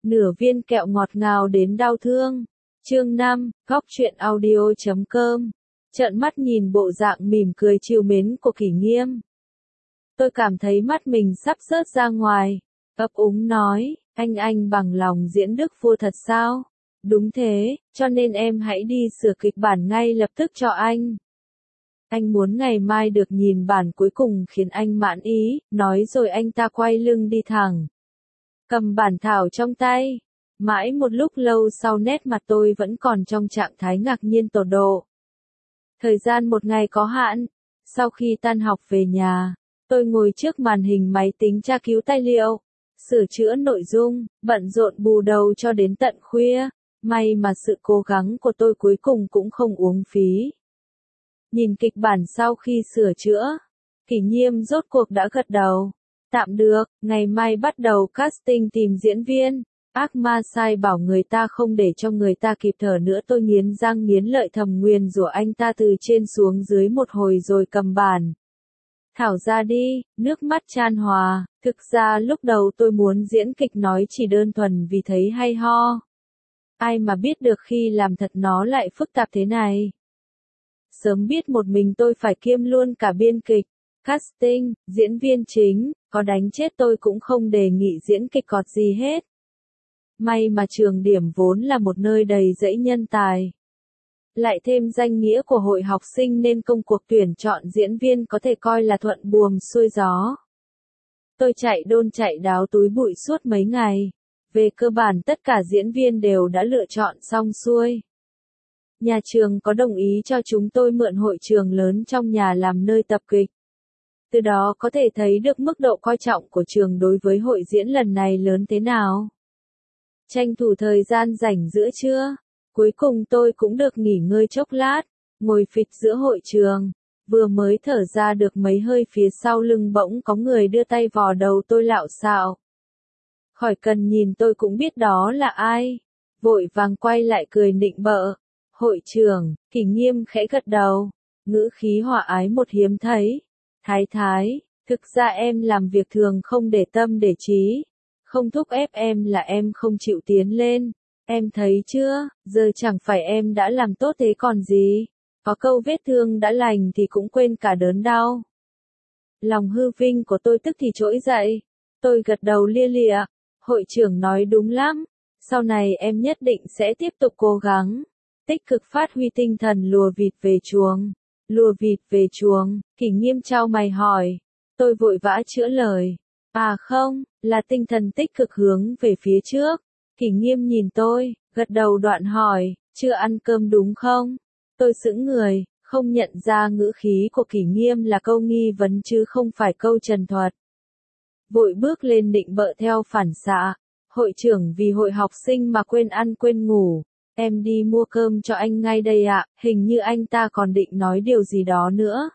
Nửa viên kẹo ngọt ngào đến đau thương. Chương 5, góc truyện audio.com. Trợn mắt nhìn bộ dạng mỉm cười trìu mến của Kỷ Nghiêm. Tôi cảm thấy mắt mình sắp rớt ra ngoài. Ấp úng nói, anh bằng lòng diễn Đức Vua thật sao? Đúng thế, cho nên em hãy đi sửa kịch bản ngay lập tức cho anh. Anh muốn ngày mai được nhìn bản cuối cùng khiến anh mãn ý, nói rồi anh ta quay lưng đi thẳng. Cầm bản thảo trong tay. Mãi một lúc lâu sau nét mặt tôi vẫn còn trong trạng thái ngạc nhiên tột độ. Thời gian một ngày có hạn. Sau khi tan học về nhà, tôi ngồi trước màn hình máy tính tra cứu tài liệu, sửa chữa nội dung, bận rộn bù đầu cho đến tận khuya. May mà sự cố gắng của tôi cuối cùng cũng không uổng phí. Nhìn kịch bản sau khi sửa chữa, Kỷ Nghiêm rốt cuộc đã gật đầu. Tạm được, ngày mai bắt đầu casting tìm diễn viên. Ác ma sai bảo người ta không để cho người ta kịp thở nữa. Tôi nghiến răng nghiến lợi thầm nguyền rủa anh ta từ trên xuống dưới một hồi rồi cầm bản thảo ra đi, nước mắt chan hòa. Thực ra lúc đầu tôi muốn diễn kịch nói chỉ đơn thuần vì thấy hay ho. Ai mà biết được khi làm thật nó lại phức tạp thế này. Sớm biết một mình tôi phải kiêm luôn cả biên kịch, casting, diễn viên chính, có đánh chết tôi cũng không đề nghị diễn kịch cọt gì hết. May mà trường điểm vốn là một nơi đầy rẫy nhân tài. Lại thêm danh nghĩa của hội học sinh nên công cuộc tuyển chọn diễn viên có thể coi là thuận buồm xuôi gió. Tôi chạy đôn chạy đáo túi bụi suốt mấy ngày. Về cơ bản tất cả diễn viên đều đã lựa chọn xong xuôi. Nhà trường có đồng ý cho chúng tôi mượn hội trường lớn trong nhà làm nơi tập kịch. Từ đó có thể thấy được mức độ coi trọng của trường đối với hội diễn lần này lớn thế nào. Tranh thủ thời gian rảnh giữa trưa, cuối cùng tôi cũng được nghỉ ngơi chốc lát, ngồi phịch giữa hội trường, vừa mới thở ra được mấy hơi phía sau lưng bỗng có người đưa tay vò đầu tôi lạo xạo. Khỏi cần nhìn tôi cũng biết đó là ai, vội vàng quay lại cười nịnh bợ. Hội trưởng, Kỷ Nghiêm khẽ gật đầu, ngữ khí hòa ái một hiếm thấy. Thái, thực ra em làm việc thường không để tâm để trí, không thúc ép em là em không chịu tiến lên, em thấy chưa, giờ chẳng phải em đã làm tốt thế còn gì, có câu vết thương đã lành thì cũng quên cả đớn đau. Lòng hư vinh của tôi tức thì trỗi dậy, tôi gật đầu lia lịa, hội trưởng nói đúng lắm, sau này em nhất định sẽ tiếp tục cố gắng. Tích cực phát huy tinh thần lùa vịt về chuồng. Lùa vịt về chuồng, Kỷ Nghiêm chau mày hỏi. Tôi vội vã chữa lời. À không, là tinh thần tích cực hướng về phía trước. Kỷ Nghiêm nhìn tôi, gật đầu đoạn hỏi, chưa ăn cơm đúng không? Tôi sững người, không nhận ra ngữ khí của Kỷ Nghiêm là câu nghi vấn chứ không phải câu trần thuật. Vội bước lên định bợ theo phản xạ. Hội trưởng vì hội học sinh mà quên ăn quên ngủ. Em đi mua cơm cho anh ngay đây ạ, hình như anh ta còn định nói điều gì đó nữa.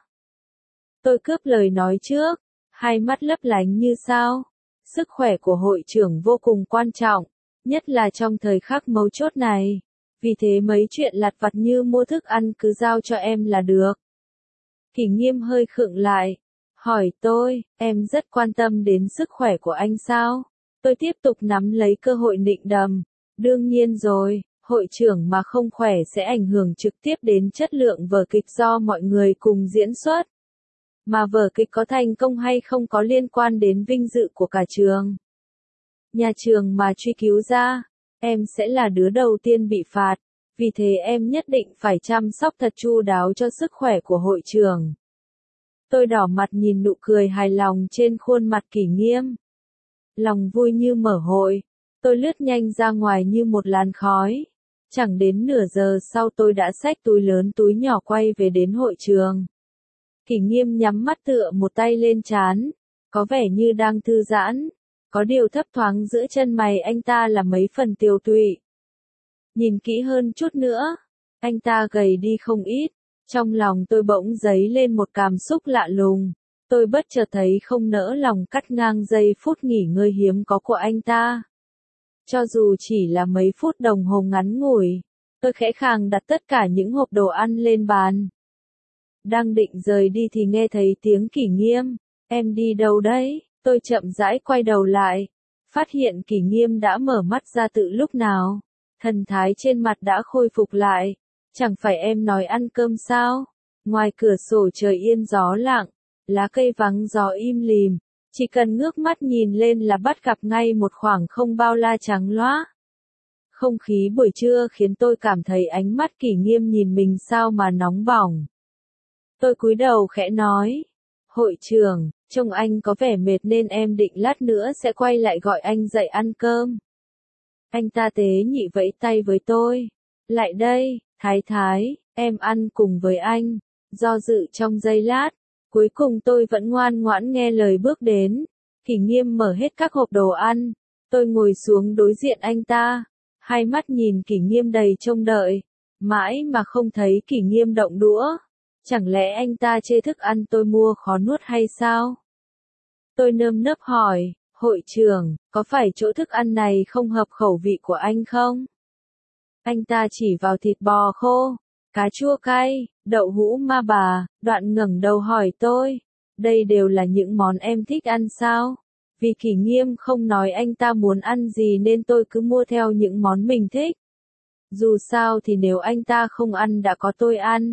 Tôi cướp lời nói trước, hai mắt lấp lánh như sao. Sức khỏe của hội trưởng vô cùng quan trọng, nhất là trong thời khắc mấu chốt này. Vì thế mấy chuyện lặt vặt như mua thức ăn cứ giao cho em là được. Kỷ Nghiêm hơi khựng lại, hỏi tôi, em rất quan tâm đến sức khỏe của anh sao? Tôi tiếp tục nắm lấy cơ hội nịnh đầm. Đương nhiên rồi. Hội trưởng mà không khỏe sẽ ảnh hưởng trực tiếp đến chất lượng vở kịch do mọi người cùng diễn xuất. Mà vở kịch có thành công hay không có liên quan đến vinh dự của cả trường. Nhà trường mà truy cứu ra, em sẽ là đứa đầu tiên bị phạt, vì thế em nhất định phải chăm sóc thật chu đáo cho sức khỏe của hội trưởng. Tôi đỏ mặt nhìn nụ cười hài lòng trên khuôn mặt Kỷ Nghiêm. Lòng vui như mở hội, tôi lướt nhanh ra ngoài như một làn khói. Chẳng đến nửa giờ sau tôi đã xách túi lớn túi nhỏ quay về đến hội trường. Kỷ Nghiêm nhắm mắt tựa một tay lên trán, có vẻ như đang thư giãn, có điều thấp thoáng giữa chân mày anh ta là mấy phần tiều tụy. Nhìn kỹ hơn chút nữa, anh ta gầy đi không ít, trong lòng tôi bỗng dấy lên một cảm xúc lạ lùng, tôi bất chợt thấy không nỡ lòng cắt ngang giây phút nghỉ ngơi hiếm có của anh ta. Cho dù chỉ là mấy phút đồng hồ ngắn ngủi, tôi khẽ khàng đặt tất cả những hộp đồ ăn lên bàn. Đang định rời đi thì nghe thấy tiếng Kỷ Nghiêm, em đi đâu đấy? Tôi chậm rãi quay đầu lại, phát hiện Kỷ Nghiêm đã mở mắt ra từ lúc nào. Thần thái trên mặt đã khôi phục lại. Chẳng phải em nói ăn cơm sao? Ngoài cửa sổ trời yên gió lặng, lá cây vắng gió im lìm. Chỉ cần ngước mắt nhìn lên là bắt gặp ngay một khoảng không bao la trắng loá. Không khí buổi trưa khiến tôi cảm thấy ánh mắt Kỷ Nghiêm nhìn mình sao mà nóng bỏng. Tôi cúi đầu khẽ nói. Hội trưởng, trông anh có vẻ mệt nên em định lát nữa sẽ quay lại gọi anh dậy ăn cơm. Anh ta tế nhị vẫy tay với tôi. Lại đây, Thái Thái, em ăn cùng với anh. Do dự trong giây lát, cuối cùng tôi vẫn ngoan ngoãn nghe lời bước đến. Kỷ Nghiêm mở hết các hộp đồ ăn. Tôi ngồi xuống đối diện anh ta. Hai mắt nhìn Kỷ Nghiêm đầy trông đợi. Mãi mà không thấy Kỷ Nghiêm động đũa. Chẳng lẽ anh ta chê thức ăn tôi mua khó nuốt hay sao? Tôi nơm nớp hỏi, hội trưởng, có phải chỗ thức ăn này không hợp khẩu vị của anh không? Anh ta chỉ vào thịt bò khô, cá chua cay, đậu hũ ma bà, đoạn ngẩng đầu hỏi tôi, đây đều là những món em thích ăn sao? Vì Kỷ Nghiêm không nói anh ta muốn ăn gì nên tôi cứ mua theo những món mình thích. Dù sao thì nếu anh ta không ăn đã có tôi ăn.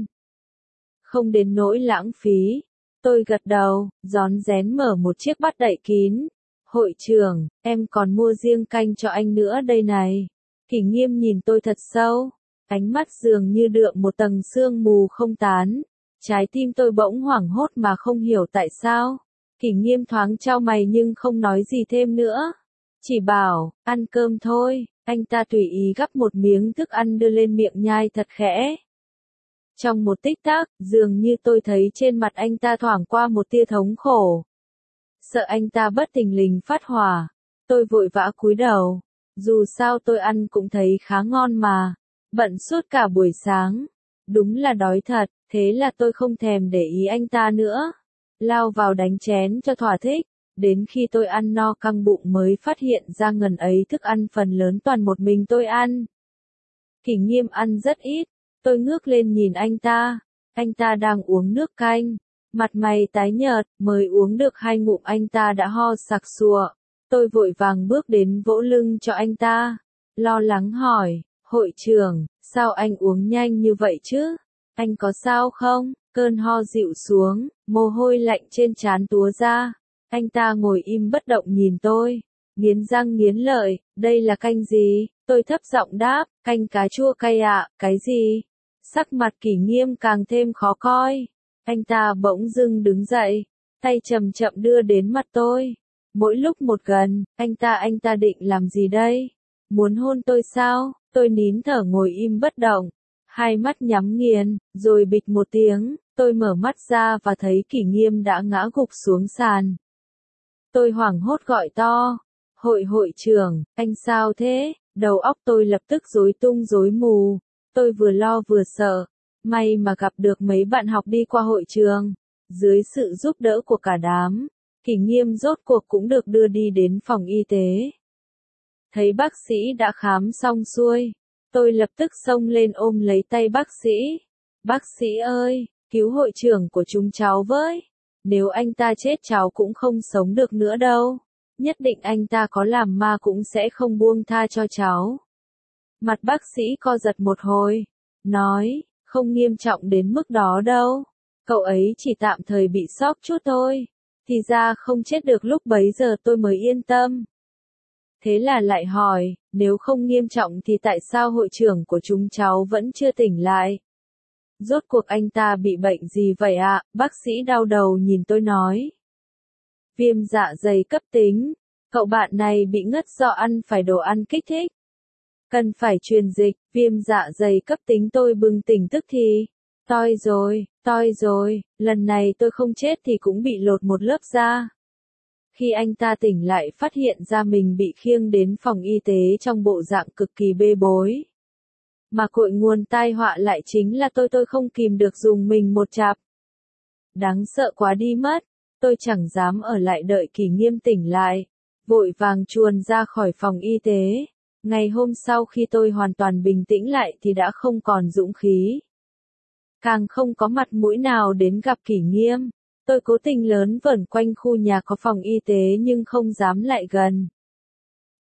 Không đến nỗi lãng phí. Tôi gật đầu, rón rén mở một chiếc bát đậy kín. Hội trưởng, em còn mua riêng canh cho anh nữa đây này. Kỷ Nghiêm nhìn tôi thật sâu. Ánh mắt dường như đượm một tầng sương mù không tán. Trái tim tôi bỗng hoảng hốt mà không hiểu tại sao. Kỷ Nghiêm thoáng chau mày nhưng không nói gì thêm nữa. Chỉ bảo, ăn cơm thôi. Anh ta tùy ý gắp một miếng thức ăn đưa lên miệng nhai thật khẽ. Trong một tích tắc, dường như tôi thấy trên mặt anh ta thoảng qua một tia thống khổ. Sợ anh ta bất thình lình phát hỏa. Tôi vội vã cúi đầu. Dù sao tôi ăn cũng thấy khá ngon mà. Bận suốt cả buổi sáng. Đúng là đói thật, thế là tôi không thèm để ý anh ta nữa. Lao vào đánh chén cho thỏa thích. Đến khi tôi ăn no căng bụng mới phát hiện ra ngần ấy thức ăn phần lớn toàn một mình tôi ăn. Kỷ Nghiêm ăn rất ít. Tôi ngước lên nhìn anh ta đang uống nước canh, mặt mày tái nhợt, mới uống được 2 ngụm anh ta đã ho sặc sụa. Tôi vội vàng bước đến vỗ lưng cho anh ta, lo lắng hỏi, hội trưởng, sao anh uống nhanh như vậy chứ? Anh có sao không? Cơn ho dịu xuống, mồ hôi lạnh trên trán túa ra. Anh ta ngồi im bất động nhìn tôi, nghiến răng nghiến lợi, đây là canh gì? Tôi thấp giọng đáp, canh cá chua cay ạ, cái gì? Sắc mặt Kỷ Nghiêm càng thêm khó coi. Anh ta bỗng dưng đứng dậy, tay chậm chậm đưa đến mặt tôi. Mỗi lúc một gần, anh ta định làm gì đây? Muốn hôn tôi sao? Tôi nín thở ngồi im bất động, hai mắt nhắm nghiền, rồi bịch một tiếng, tôi mở mắt ra và thấy Kỷ Nghiêm đã ngã gục xuống sàn. Tôi hoảng hốt gọi to, hội trưởng, anh sao thế? Đầu óc tôi lập tức rối tung rối mù. Tôi vừa lo vừa sợ, may mà gặp được mấy bạn học đi qua hội trường. Dưới sự giúp đỡ của cả đám, Kỷ Nghiêm rốt cuộc cũng được đưa đi đến phòng y tế. Thấy bác sĩ đã khám xong xuôi, tôi lập tức xông lên ôm lấy tay bác sĩ. Bác sĩ ơi, cứu hội trưởng của chúng cháu với. Nếu anh ta chết cháu cũng không sống được nữa đâu. Nhất định anh ta có làm ma cũng sẽ không buông tha cho cháu. Mặt bác sĩ co giật một hồi, nói, không nghiêm trọng đến mức đó đâu. Cậu ấy chỉ tạm thời bị sốc chút thôi. Thì ra không chết được, lúc bấy giờ tôi mới yên tâm. Thế là lại hỏi, nếu không nghiêm trọng thì tại sao hội trưởng của chúng cháu vẫn chưa tỉnh lại? Rốt cuộc anh ta bị bệnh gì vậy ạ? Bác sĩ đau đầu nhìn tôi nói. Viêm dạ dày cấp tính. Cậu bạn này bị ngất do ăn phải đồ ăn kích thích. Cần phải truyền dịch, viêm dạ dày cấp tính. Tôi bừng tỉnh tức thì. Toi rồi, lần này tôi không chết thì cũng bị lột một lớp da. Khi anh ta tỉnh lại phát hiện ra mình bị khiêng đến phòng y tế trong bộ dạng cực kỳ bê bối. Mà cội nguồn tai họa lại chính là tôi không kìm được dùng mình một chạp. Đáng sợ quá đi mất, tôi chẳng dám ở lại đợi Kỷ Nghiêm tỉnh lại, vội vàng chuồn ra khỏi phòng y tế. Ngày hôm sau khi tôi hoàn toàn bình tĩnh lại thì đã không còn dũng khí. Càng không có mặt mũi nào đến gặp Kỷ Nghiêm. Tôi cố tình lớn vẩn quanh khu nhà có phòng y tế nhưng không dám lại gần.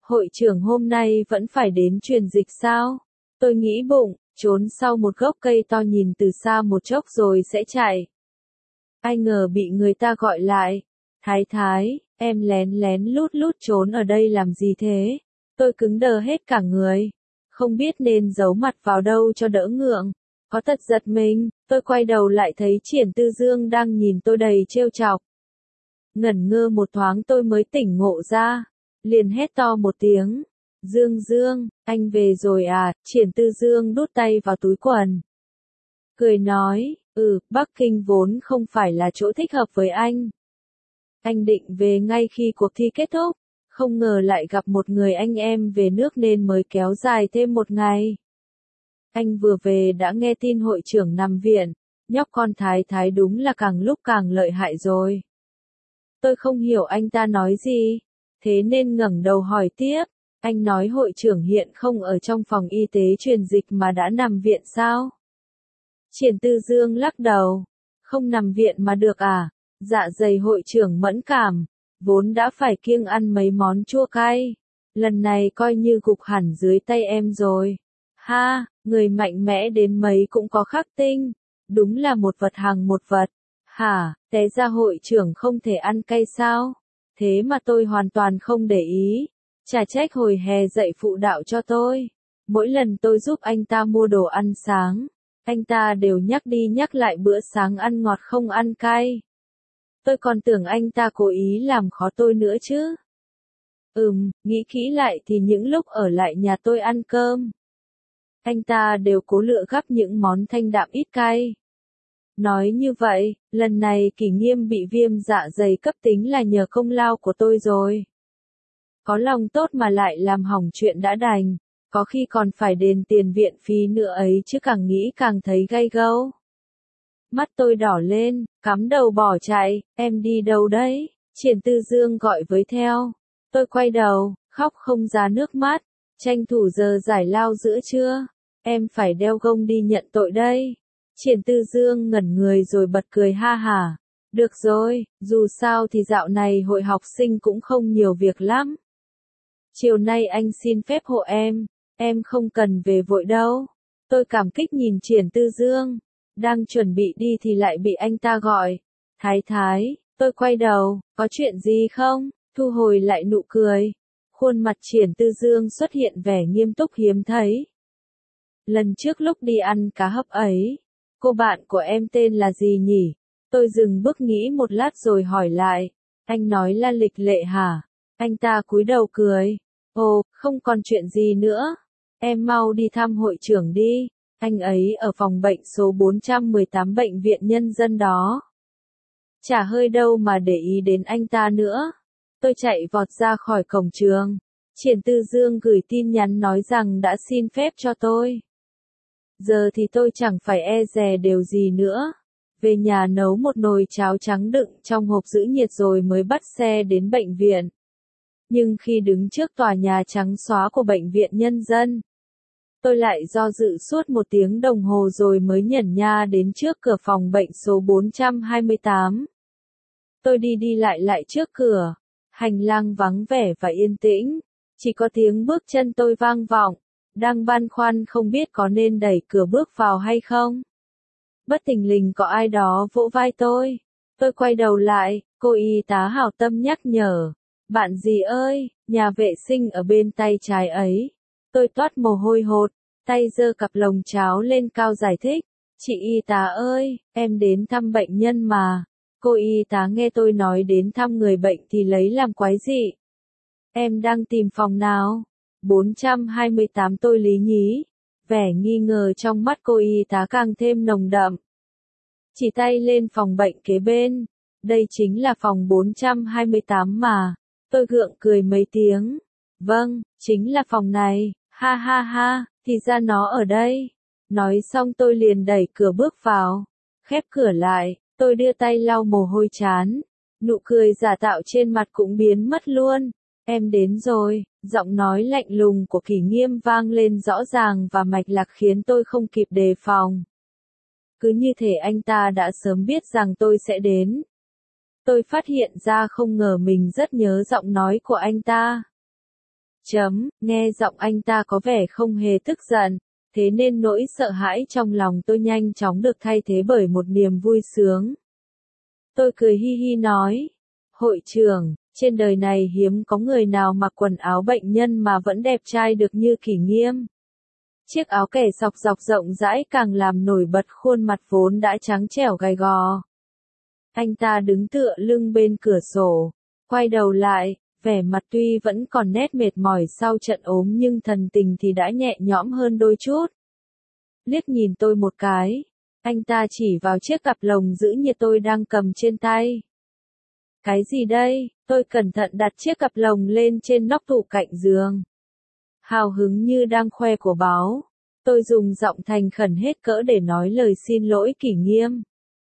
Hội trưởng hôm nay vẫn phải đến truyền dịch sao? Tôi nghĩ bụng, trốn sau một gốc cây to nhìn từ xa một chốc rồi sẽ chạy. Ai ngờ bị người ta gọi lại. Thái thái, em lén lén lút lút trốn ở đây làm gì thế? Tôi cứng đờ hết cả người. Không biết nên giấu mặt vào đâu cho đỡ ngượng. Có thật giật mình, tôi quay đầu lại thấy Triển Tư Dương đang nhìn tôi đầy trêu chọc. Ngẩn ngơ một thoáng tôi mới tỉnh ngộ ra. Liền hét to một tiếng. Dương Dương, anh về rồi à? Triển Tư Dương đút tay vào túi quần. Cười nói, Bắc Kinh vốn không phải là chỗ thích hợp với anh. Anh định về ngay khi cuộc thi kết thúc, không ngờ lại gặp một người anh em về nước nên mới kéo dài thêm một ngày. Anh vừa về đã nghe tin hội trưởng nằm viện, nhóc con Thái Thái đúng là càng lúc càng lợi hại rồi. Tôi không hiểu anh ta nói gì, thế nên ngẩng đầu hỏi tiếp, anh nói hội trưởng hiện không ở trong phòng y tế truyền dịch mà đã nằm viện sao? Triển Tư Dương lắc đầu, không nằm viện mà được à? Dạ dày hội trưởng mẫn cảm, vốn đã phải kiêng ăn mấy món chua cay, lần này coi như gục hẳn dưới tay em rồi. Ha, người mạnh mẽ đến mấy cũng có khắc tinh, đúng là một vật hàng một vật. Hả, té ra hội trưởng không thể ăn cay sao? Thế mà tôi hoàn toàn không để ý, chả trách hồi hè dạy phụ đạo cho tôi. Mỗi lần tôi giúp anh ta mua đồ ăn sáng, anh ta đều nhắc đi nhắc lại bữa sáng ăn ngọt không ăn cay. Tôi còn tưởng anh ta cố ý làm khó tôi nữa chứ. Nghĩ kỹ lại thì những lúc ở lại nhà tôi ăn cơm, anh ta đều cố lựa gắp những món thanh đạm ít cay. Nói như vậy, lần này Kỷ Nghiêm bị viêm dạ dày cấp tính là nhờ công lao của tôi rồi. Có lòng tốt mà lại làm hỏng chuyện đã đành, có khi còn phải đền tiền viện phí nữa ấy chứ càng nghĩ càng thấy gay gâu. Mắt tôi đỏ lên, cắm đầu bỏ chạy, em đi đâu đấy? Triển Tư Dương gọi với theo. Tôi quay đầu, khóc không ra nước mắt, tranh thủ giờ giải lao giữa trưa. Em phải đeo gông đi nhận tội đây. Triển Tư Dương ngẩn người rồi bật cười ha hả. Được rồi, dù sao thì dạo này hội học sinh cũng không nhiều việc lắm. Chiều nay anh xin phép hộ em không cần về vội đâu. Tôi cảm kích nhìn Triển Tư Dương. Đang chuẩn bị đi thì lại bị anh ta gọi. Thái Thái, tôi quay đầu, có chuyện gì không? Thu hồi lại nụ cười. Khuôn mặt Triển Tư Dương xuất hiện vẻ nghiêm túc hiếm thấy. Lần trước lúc đi ăn cá hấp ấy, cô bạn của em tên là gì nhỉ? Tôi dừng bước nghĩ một lát rồi hỏi lại. Anh nói là Lịch Lệ hả? Anh ta cúi đầu cười. Ồ, không còn chuyện gì nữa. Em mau đi thăm hội trưởng đi. Anh ấy ở phòng bệnh số 418 bệnh viện nhân dân đó. Chả hơi đâu mà để ý đến anh ta nữa. Tôi chạy vọt ra khỏi cổng trường. Triển Tư Dương gửi tin nhắn nói rằng đã xin phép cho tôi. Giờ thì tôi chẳng phải e dè điều gì nữa. Về nhà nấu một nồi cháo trắng đựng trong hộp giữ nhiệt rồi mới bắt xe đến bệnh viện. Nhưng khi đứng trước tòa nhà trắng xóa của bệnh viện nhân dân, tôi lại do dự suốt 1 tiếng đồng hồ rồi mới nhẩn nha đến trước cửa phòng bệnh số 428. Tôi đi lại trước cửa. Hành lang vắng vẻ và yên tĩnh. Chỉ có tiếng bước chân tôi vang vọng. Đang băn khoăn không biết có nên đẩy cửa bước vào hay không. Bất thình lình có ai đó vỗ vai tôi. Tôi quay đầu lại, cô y tá hảo tâm nhắc nhở. Bạn gì ơi, nhà vệ sinh ở bên tay trái ấy. Tôi toát mồ hôi hột, tay giơ cặp lồng cháo lên cao giải thích. Chị y tá ơi, em đến thăm bệnh nhân mà. Cô y tá nghe tôi nói đến thăm người bệnh thì lấy làm quái dị. Em đang tìm phòng nào? 428 tôi lý nhí. Vẻ nghi ngờ trong mắt cô y tá càng thêm nồng đậm. Chỉ tay lên phòng bệnh kế bên. Đây chính là phòng 428 mà. Tôi gượng cười mấy tiếng. Vâng, chính là phòng này. Ha ha ha, thì ra nó ở đây. Nói xong tôi liền đẩy cửa bước vào. Khép cửa lại, tôi đưa tay lau mồ hôi trán. Nụ cười giả tạo trên mặt cũng biến mất luôn. Em đến rồi, giọng nói lạnh lùng của Kỷ Nghiêm vang lên rõ ràng và mạch lạc khiến tôi không kịp đề phòng. Cứ như thể anh ta đã sớm biết rằng tôi sẽ đến. Tôi phát hiện ra không ngờ mình rất nhớ giọng nói của anh ta. Nghe giọng anh ta có vẻ không hề tức giận, thế nên nỗi sợ hãi trong lòng tôi nhanh chóng được thay thế bởi một niềm vui sướng. Tôi cười hi hi nói, hội trưởng, trên đời này hiếm có người nào mặc quần áo bệnh nhân mà vẫn đẹp trai được như Kỷ Nghiêm. Chiếc áo kẻ sọc dọc rộng rãi càng làm nổi bật khuôn mặt vốn đã trắng trẻo gầy gò. Anh ta đứng tựa lưng bên cửa sổ, quay đầu lại, vẻ mặt tuy vẫn còn nét mệt mỏi sau trận ốm nhưng thần tình thì đã nhẹ nhõm hơn đôi chút. Liếc nhìn tôi một cái, anh ta chỉ vào chiếc cặp lồng giữ nhiệt tôi đang cầm trên tay. Cái gì đây? Tôi cẩn thận đặt chiếc cặp lồng lên trên nóc tủ cạnh giường. Hào hứng như đang khoe của báo, tôi dùng giọng thành khẩn hết cỡ để nói lời xin lỗi Kỷ Nghiêm.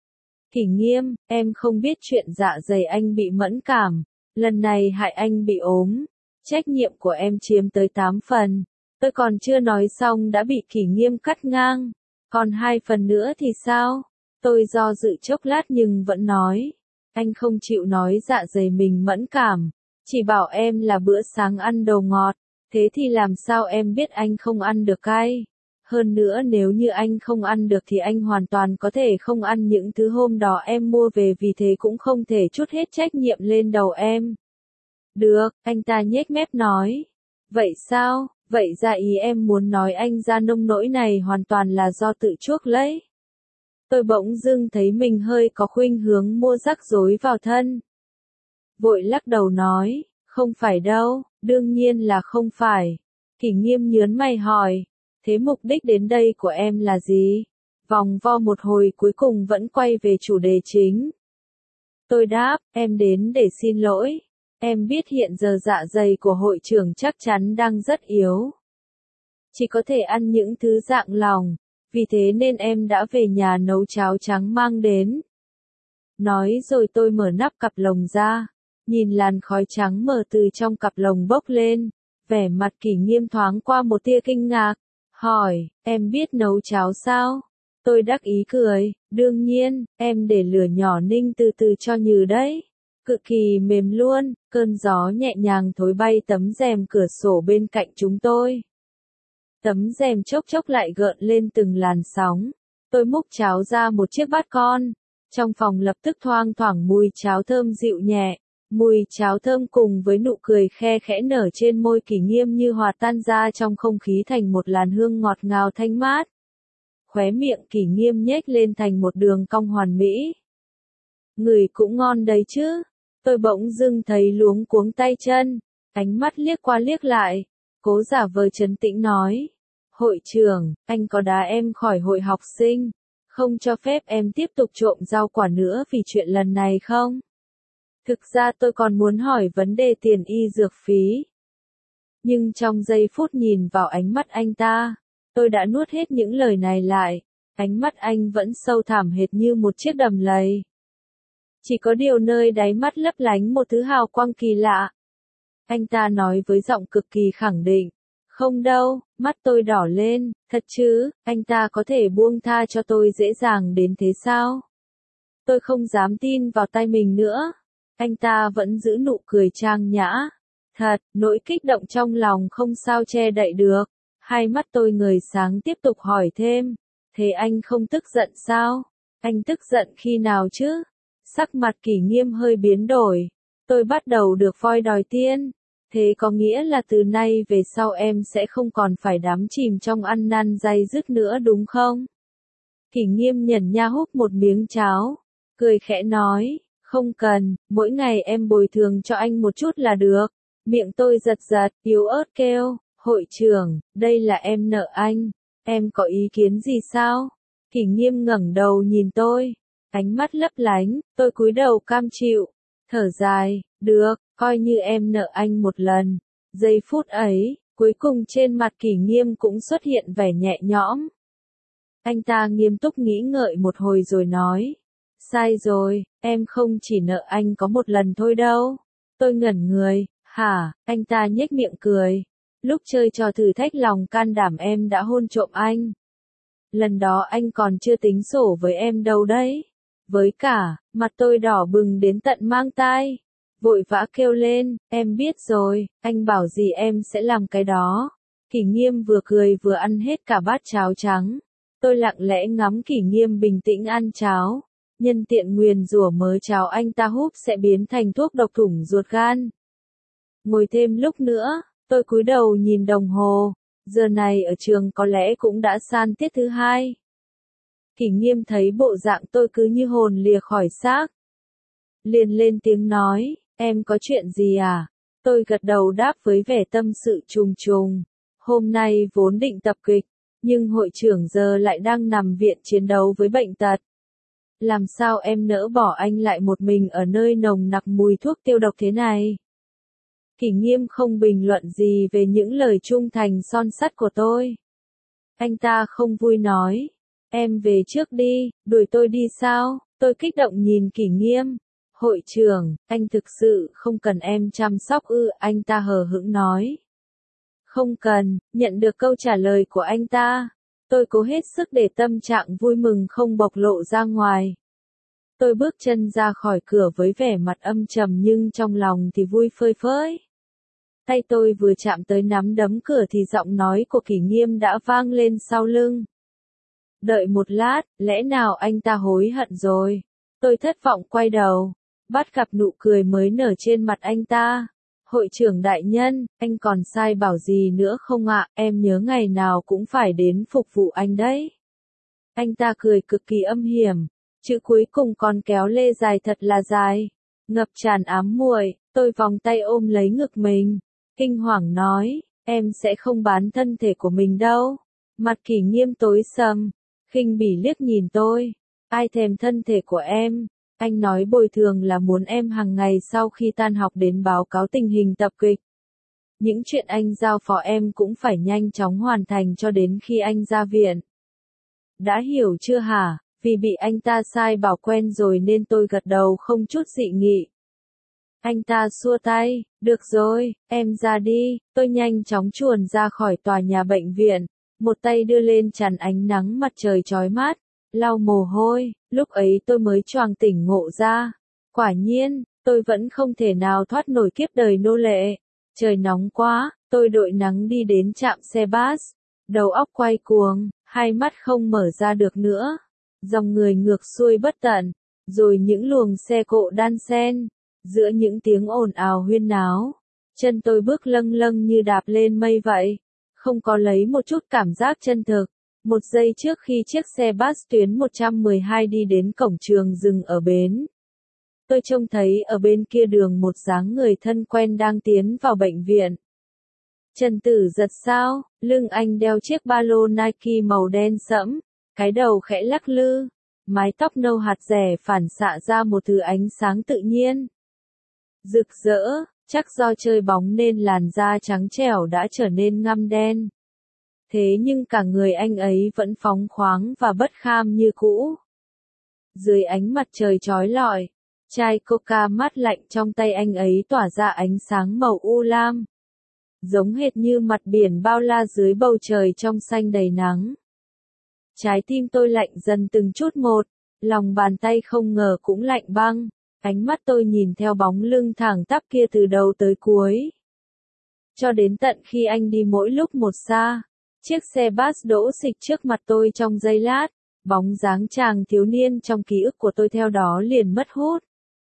Kỷ Nghiêm, em không biết chuyện dạ dày anh bị mẫn cảm, lần này hại anh bị ốm, trách nhiệm của em chiếm tới 8 phần. Tôi còn chưa nói xong đã bị Kỷ Nghiêm cắt ngang, còn 2 phần nữa thì sao? Tôi do dự chốc lát nhưng vẫn nói, anh không chịu nói dạ dày mình mẫn cảm, chỉ bảo em là bữa sáng ăn đồ ngọt, thế thì làm sao em biết anh không ăn được cay? Hơn nữa nếu như anh không ăn được thì anh hoàn toàn có thể không ăn những thứ hôm đó em mua về, vì thế cũng không thể trút hết trách nhiệm lên đầu em. Được, anh ta nhếch mép nói. Vậy sao? Vậy ra ý em muốn nói anh ra nông nỗi này hoàn toàn là do tự chuốc lấy. Tôi bỗng dưng thấy mình hơi có khuynh hướng mua rắc rối vào thân. Vội lắc đầu nói, không phải đâu, đương nhiên là không phải. Kỷ Nghiêm nhớn mày hỏi, thế mục đích đến đây của em là gì? Vòng vo một hồi cuối cùng vẫn quay về chủ đề chính. Tôi đáp, em đến để xin lỗi. Em biết hiện giờ dạ dày của hội trưởng chắc chắn đang rất yếu. Chỉ có thể ăn những thứ dạng lòng, vì thế nên em đã về nhà nấu cháo trắng mang đến. Nói rồi tôi mở nắp cặp lồng ra, nhìn làn khói trắng mờ từ trong cặp lồng bốc lên, vẻ mặt Kỷ Nghiêm thoáng qua một tia kinh ngạc, hỏi, em biết nấu cháo sao? Tôi đắc ý cười, đương nhiên, em để lửa nhỏ ninh từ từ cho nhừ đấy. Cực kỳ mềm luôn, cơn gió nhẹ nhàng thổi bay tấm rèm cửa sổ bên cạnh chúng tôi. Tấm rèm chốc chốc lại gợn lên từng làn sóng. Tôi múc cháo ra một chiếc bát con. Trong phòng lập tức thoang thoảng mùi cháo thơm dịu nhẹ. Mùi cháo thơm cùng với nụ cười khe khẽ nở trên môi Kỷ Nghiêm như hòa tan ra trong không khí thành một làn hương ngọt ngào thanh mát. Khóe miệng Kỷ Nghiêm nhếch lên thành một đường cong hoàn mỹ. Ngửi cũng ngon đấy chứ. Tôi bỗng dưng thấy luống cuống tay chân, ánh mắt liếc qua liếc lại, cố giả vờ trấn tĩnh nói. Hội trưởng, anh có đá em khỏi hội học sinh, không cho phép em tiếp tục trộm rau quả nữa vì chuyện lần này không? Thực ra tôi còn muốn hỏi vấn đề tiền y dược phí. Nhưng trong giây phút nhìn vào ánh mắt anh ta, tôi đã nuốt hết những lời này lại, ánh mắt anh vẫn sâu thẳm hệt như một chiếc đầm lầy. Chỉ có điều nơi đáy mắt lấp lánh một thứ hào quang kỳ lạ. Anh ta nói với giọng cực kỳ khẳng định. Không đâu, mắt tôi đỏ lên, thật chứ, anh ta có thể buông tha cho tôi dễ dàng đến thế sao? Tôi không dám tin vào tay mình nữa. Anh ta vẫn giữ nụ cười trang nhã. Thật, nỗi kích động trong lòng không sao che đậy được. Hai mắt tôi ngời sáng tiếp tục hỏi thêm. Thế anh không tức giận sao? Anh tức giận khi nào chứ? Sắc mặt Kỷ Nghiêm hơi biến đổi. Tôi bắt đầu được voi đòi tiên. Thế có nghĩa là từ nay về sau em sẽ không còn phải đắm chìm trong ăn năn day dứt nữa đúng không? Kỷ Nghiêm nhẩn nha húp một miếng cháo. Cười khẽ nói, không cần, mỗi ngày em bồi thường cho anh một chút là được. Miệng tôi giật giật, yếu ớt kêu, hội trưởng, đây là em nợ anh. Em có ý kiến gì sao? Kỷ Nghiêm ngẩng đầu nhìn tôi. Ánh mắt lấp lánh, tôi cúi đầu cam chịu, thở dài, được, coi như em nợ anh một lần. Giây phút ấy, cuối cùng trên mặt Kỷ Nghiêm cũng xuất hiện vẻ nhẹ nhõm. Anh ta nghiêm túc nghĩ ngợi một hồi rồi nói, sai rồi, em không chỉ nợ anh có một lần thôi đâu. Tôi ngẩn người, hả, anh ta nhếch miệng cười. Lúc chơi trò thử thách lòng can đảm em đã hôn trộm anh. Lần đó anh còn chưa tính sổ với em đâu đấy. Với cả, mặt tôi đỏ bừng đến tận mang tai. vội vã kêu lên, em biết rồi, anh bảo gì em sẽ làm cái đó. Kỷ Nghiêm vừa cười vừa ăn hết cả bát cháo trắng. Tôi lặng lẽ ngắm Kỷ Nghiêm bình tĩnh ăn cháo, nhân tiện nguyền rủa mớ cháo anh ta húp sẽ biến thành thuốc độc thủng ruột gan. Ngồi thêm lúc nữa, tôi cúi đầu nhìn đồng hồ, giờ này ở trường có lẽ cũng đã san tiết thứ 2. Kỷ Nghiêm thấy bộ dạng tôi cứ như hồn lìa khỏi xác, liền lên tiếng nói, em có chuyện gì à? Tôi gật đầu đáp với vẻ tâm sự trùng trùng. Hôm nay vốn định tập kịch, nhưng hội trưởng giờ lại đang nằm viện chiến đấu với bệnh tật. Làm sao em nỡ bỏ anh lại một mình ở nơi nồng nặc mùi thuốc tiêu độc thế này? Kỷ Nghiêm không bình luận gì về những lời trung thành son sắt của tôi. Anh ta không vui nói, em về trước đi, đuổi tôi đi sao? Tôi kích động nhìn Kỷ Nghiêm. Hội trưởng, anh thực sự không cần em chăm sóc ư? Anh ta hờ hững nói. Không cần. Nhận được câu trả lời của anh ta, tôi cố hết sức để tâm trạng vui mừng không bộc lộ ra ngoài. Tôi bước chân ra khỏi cửa với vẻ mặt âm trầm nhưng trong lòng thì vui phơi phới. Tay tôi vừa chạm tới nắm đấm cửa thì giọng nói của Kỷ Nghiêm đã vang lên sau lưng. Đợi một lát, lẽ nào anh ta hối hận rồi? Tôi thất vọng quay đầu, bắt gặp nụ cười mới nở trên mặt anh ta. Hội trưởng đại nhân, anh còn sai bảo gì nữa không ạ? Em nhớ ngày nào cũng phải đến phục vụ anh đấy. Anh ta cười cực kỳ âm hiểm, chữ cuối cùng còn kéo lê dài thật là dài, ngập tràn ám muội. Tôi vòng tay ôm lấy ngực mình, kinh hoàng nói, em sẽ không bán thân thể của mình đâu. Mặt Kỷ Nghiêm tối sầm, khinh bỉ liếc nhìn tôi, ai thèm thân thể của em. Anh nói bồi thường là muốn em hàng ngày sau khi tan học đến báo cáo tình hình tập kịch. Những chuyện anh giao phó em cũng phải nhanh chóng hoàn thành cho đến khi anh ra viện. Đã hiểu chưa hả? Vì bị anh ta sai bảo quen rồi nên tôi gật đầu không chút dị nghị. Anh ta xua tay, được rồi, em ra đi. Tôi nhanh chóng chuồn ra khỏi tòa nhà bệnh viện, một tay đưa lên chắn ánh nắng mặt trời chói mát, lau mồ hôi. Lúc ấy tôi mới choàng tỉnh ngộ ra. Quả nhiên, tôi vẫn không thể nào thoát nổi kiếp đời nô lệ. Trời nóng quá, tôi đội nắng đi đến trạm xe bus. Đầu óc quay cuồng, hai mắt không mở ra được nữa. Dòng người ngược xuôi bất tận, rồi những luồng xe cộ đan xen. Giữa những tiếng ồn ào huyên náo, chân tôi bước lâng lâng như đạp lên mây vậy. Không có lấy một chút cảm giác chân thực. Một giây trước khi chiếc xe bus tuyến 112 đi đến cổng trường dừng ở bến, tôi trông thấy ở bên kia đường một dáng người thân quen đang tiến vào bệnh viện. Trần Tử Giật sao? Lưng anh đeo chiếc ba lô Nike màu đen sẫm, cái đầu khẽ lắc lư, mái tóc nâu hạt rẻ phản xạ ra một thứ ánh sáng tự nhiên, rực rỡ. Chắc do chơi bóng nên làn da trắng trẻo đã trở nên ngăm đen. Thế nhưng cả người anh ấy vẫn phóng khoáng và bất kham như cũ. Dưới ánh mặt trời chói lọi, chai coca mát lạnh trong tay anh ấy tỏa ra ánh sáng màu u lam, giống hệt như mặt biển bao la dưới bầu trời trong xanh đầy nắng. Trái tim tôi lạnh dần từng chút một, lòng bàn tay không ngờ cũng lạnh băng. Ánh mắt tôi nhìn theo bóng lưng thẳng tắp kia từ đầu tới cuối, cho đến tận khi anh đi mỗi lúc một xa. Chiếc xe bus đỗ xịch trước mặt tôi trong giây lát, bóng dáng chàng thiếu niên trong ký ức của tôi theo đó liền mất hút.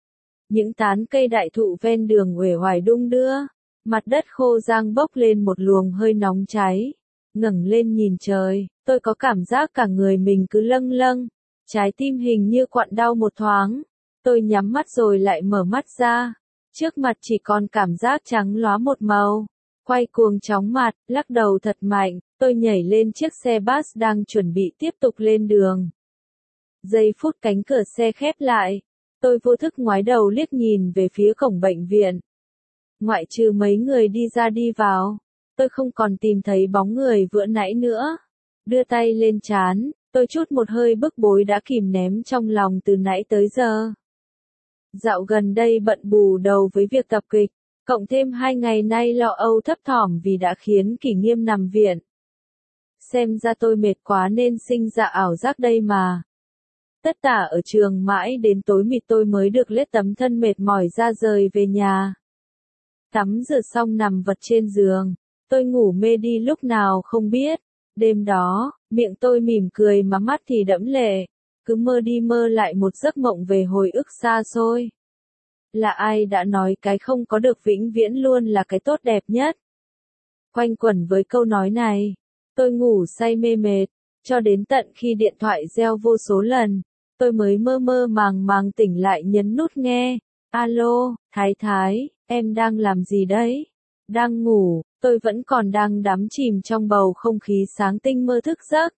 Những tán cây đại thụ ven đường uể oải đung đưa, mặt đất khô rang bốc lên một luồng hơi nóng cháy. Ngẩng lên nhìn trời, tôi có cảm giác cả người mình cứ lâng lâng, trái tim hình như quặn đau một thoáng. Tôi nhắm mắt rồi lại mở mắt ra, trước mặt chỉ còn cảm giác trắng lóa một màu. Quay cuồng chóng mặt, lắc đầu thật mạnh, tôi nhảy lên chiếc xe bus đang chuẩn bị tiếp tục lên đường. Giây phút cánh cửa xe khép lại, tôi vô thức ngoái đầu liếc nhìn về phía cổng bệnh viện. Ngoại trừ mấy người đi ra đi vào, tôi không còn tìm thấy bóng người vừa nãy nữa. Đưa tay lên trán, tôi trút một hơi bức bối đã kìm nén trong lòng từ nãy tới giờ. Dạo gần đây bận bù đầu với việc tập kịch, cộng thêm 2 ngày nay lo âu thấp thỏm vì đã khiến Kỷ Nghiêm nằm viện. Xem ra tôi mệt quá nên sinh ra ảo giác đây mà. Tất tả ở trường mãi đến tối mịt tôi mới được lết tấm thân mệt mỏi ra rời về nhà. Tắm rửa xong nằm vật trên giường, tôi ngủ mê đi lúc nào không biết. Đêm đó, miệng tôi mỉm cười mà mắt thì đẫm lệ, cứ mơ đi mơ lại một giấc mộng về hồi ức xa xôi. Là ai đã nói cái không có được vĩnh viễn luôn là cái tốt đẹp nhất? Quanh quẩn với câu nói này, tôi ngủ say mê mệt, cho đến tận khi điện thoại reo vô số lần, tôi mới mơ mơ màng màng tỉnh lại nhấn nút nghe. Alo, Thái Thái, em đang làm gì đấy? Đang ngủ, tôi vẫn còn đang đắm chìm trong bầu không khí sáng tinh mơ thức giấc.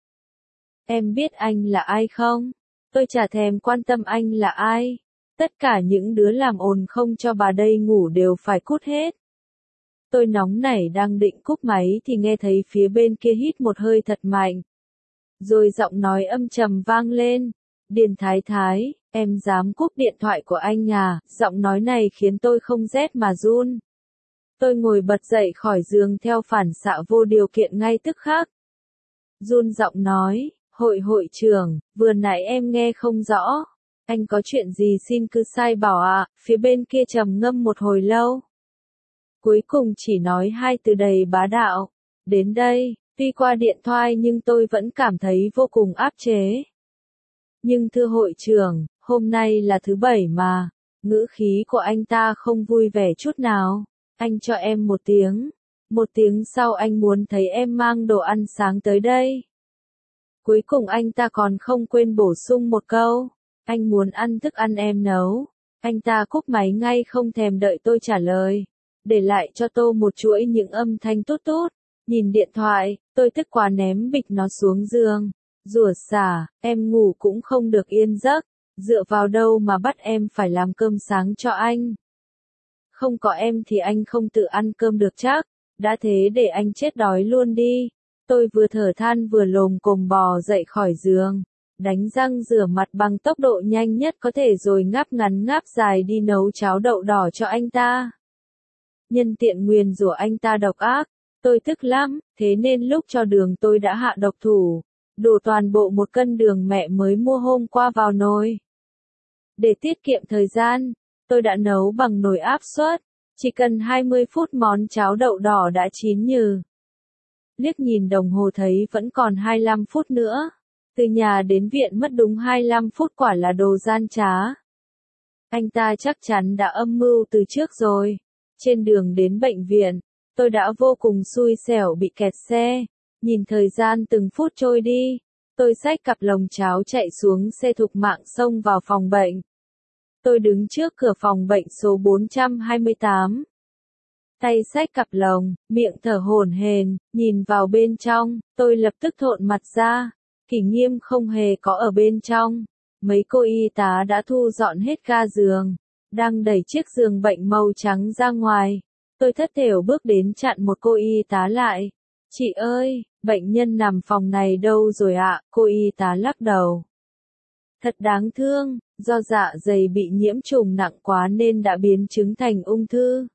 Em biết anh là ai không? Tôi chả thèm quan tâm anh là ai. Tất cả những đứa làm ồn không cho bà đây ngủ đều phải cút hết. Tôi nóng nảy đang định cúp máy thì nghe thấy phía bên kia hít một hơi thật mạnh. Rồi giọng nói âm trầm vang lên. Điền Thái Thái, em dám cúp điện thoại của anh à? Giọng nói này khiến tôi không rét mà run. Tôi ngồi bật dậy khỏi giường theo phản xạ vô điều kiện ngay tức khắc. Run giọng nói, hội trưởng, vừa nãy em nghe không rõ. Anh có chuyện gì xin cứ sai bảo ạ. Phía bên kia trầm ngâm một hồi lâu. Cuối cùng chỉ nói hai từ đầy bá đạo. Đến đây, tuy qua điện thoại nhưng tôi vẫn cảm thấy vô cùng áp chế. Nhưng thưa hội trưởng, hôm nay là thứ bảy mà. Ngữ khí của anh ta không vui vẻ chút nào. Anh cho em một tiếng. Một tiếng sau anh muốn thấy em mang đồ ăn sáng tới đây. Cuối cùng anh ta còn không quên bổ sung một câu. Anh muốn ăn thức ăn em nấu. Anh ta cúp máy ngay không thèm đợi tôi trả lời. Để lại cho tôi một chuỗi những âm thanh tốt tốt. Nhìn điện thoại, tôi tức quá ném bịch nó xuống giường. Rủa xả, em ngủ cũng không được yên giấc. Dựa vào đâu mà bắt em phải làm cơm sáng cho anh? Không có em thì anh không tự ăn cơm được chắc. Đã thế để anh chết đói luôn đi. Tôi vừa thở than vừa lồm cồm bò dậy khỏi giường. Đánh răng rửa mặt bằng tốc độ nhanh nhất có thể rồi ngáp ngắn ngáp dài đi nấu cháo đậu đỏ cho anh ta. Nhân tiện nguyền rủa anh ta độc ác. Tôi tức lắm, thế nên lúc cho đường tôi đã hạ độc thủ. Đổ toàn bộ 1 cân đường mẹ mới mua hôm qua vào nồi. Để tiết kiệm thời gian, tôi đã nấu bằng nồi áp suất. Chỉ cần 20 phút món cháo đậu đỏ đã chín nhừ. Liếc nhìn đồng hồ thấy vẫn còn 25 phút nữa. Từ nhà đến viện mất đúng 25 phút quả là đồ gian trá. Anh ta chắc chắn đã âm mưu từ trước rồi. Trên đường đến bệnh viện, tôi đã vô cùng xui xẻo bị kẹt xe. Nhìn thời gian từng phút trôi đi, tôi xách cặp lồng cháo chạy xuống xe thục mạng xông vào phòng bệnh. Tôi đứng trước cửa phòng bệnh số 428. Tay xách cặp lồng, miệng thở hổn hển, nhìn vào bên trong, tôi lập tức thộn mặt ra. Kỷ Nghiêm không hề có ở bên trong. Mấy cô y tá đã thu dọn hết ga giường, đang đẩy chiếc giường bệnh màu trắng ra ngoài. Tôi thất thểu bước đến chặn một cô y tá lại. Chị ơi, bệnh nhân nằm phòng này đâu rồi ạ? Cô y tá lắc đầu. Thật đáng thương, do dạ dày bị nhiễm trùng nặng quá nên đã biến chứng thành ung thư.